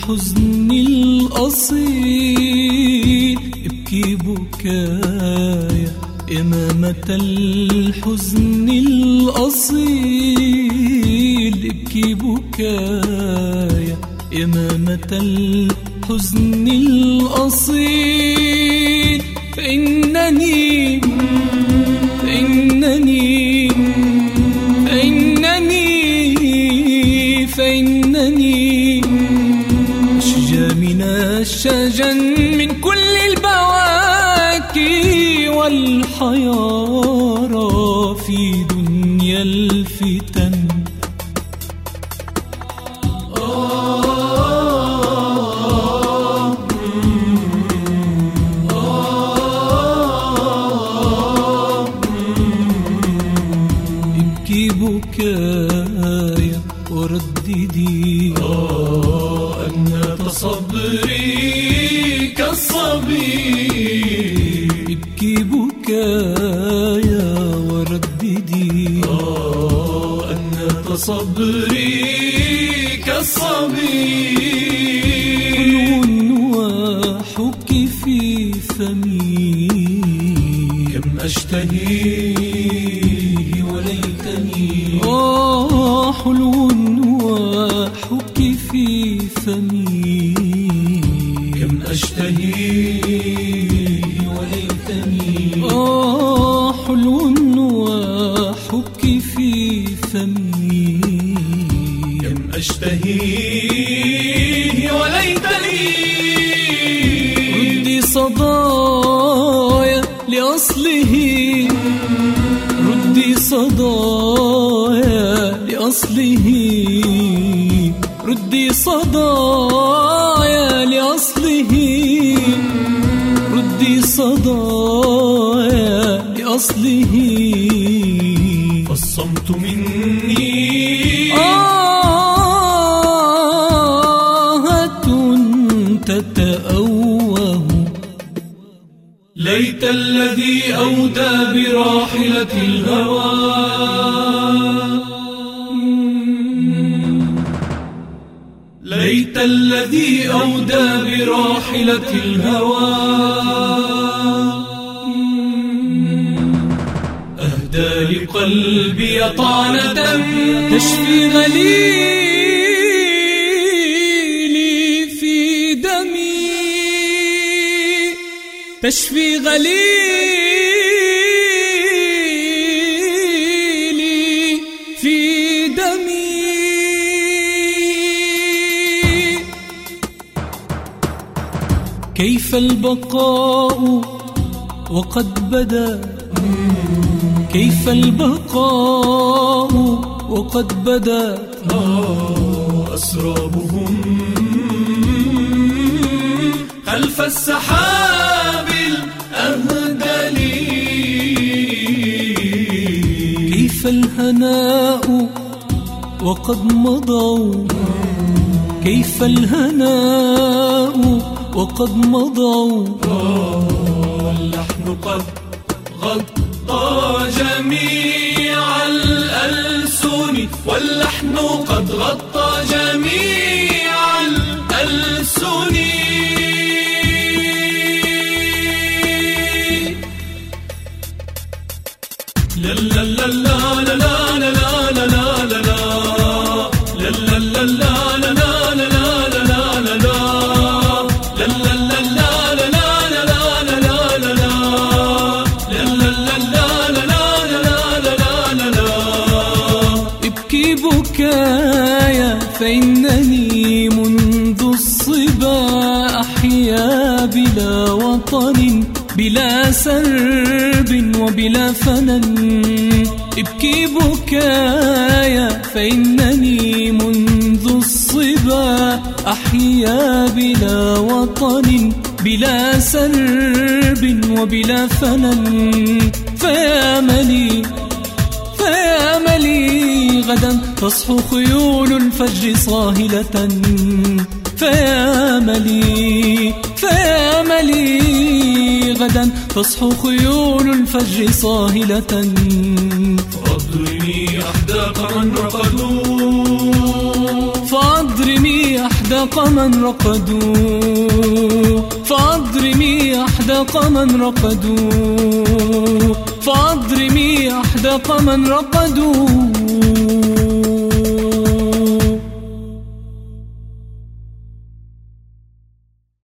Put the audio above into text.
الحزن الأصيل ابكي بكايا إمامة الحزن الأصيل ابكي بكايا إمامة الحزن الأصيل فإنني أشجى من الشجن من كل البواكي والحيارى في دنيا الفتن. ابكي بكايا ورددي أن صبري كالصبي. ابكي بكايا ورددي أن صبري كالصبي. حلو نواحك في فمي كم أشتهيه وليتني. حلو نواحك في فمي كم أشتهيه وليتني. حلو نواحك في فمي كم أشتهيه وليتني. ردي صدايا لأصله، ردي صدايا لأصله، ردي صدايا لأصله، ردي صدايا لأصله. فالصمت مني تتأوه. ليت الذي أودى براحلة الهوى، ليت الذي أودى براحلة الهوى. أهدى لقلبي طعنة تشفي غليلي في دمي، تشفي غليلي في دمي. كيف البقاء وقد بدا، كيف البقاء وقد بدا أسرابهم خلف السحاب الأهدل. كيف الهناء وقد مضوا، كيف الهناء وقد مضوا. واللحن قد غطى جميع الألسن، واللحن قد غطى جميع الألسن. لا لا لا لا لا لا لا لا لا لا لا لا لا لا بكايا فإنني منذ الصبا أحيا بلا وطن، بلا سرب وبلا فنن. ابكي بكايا فإنني منذ الصبا أحيا بلا وطن، بلا سرب وبلا فنن. فياملي فياملي غدا تصحو خيول الفجر صاهلة. فياملي فياملي غدا تصحو خيول الفجر صاهلة. فأضرمي أحداق من رقدوا، فأضرمي أحداق أحداق من رقدوا، فأضرمي أحداق من رقدوا، فأضرمي أحداق من رقدوا.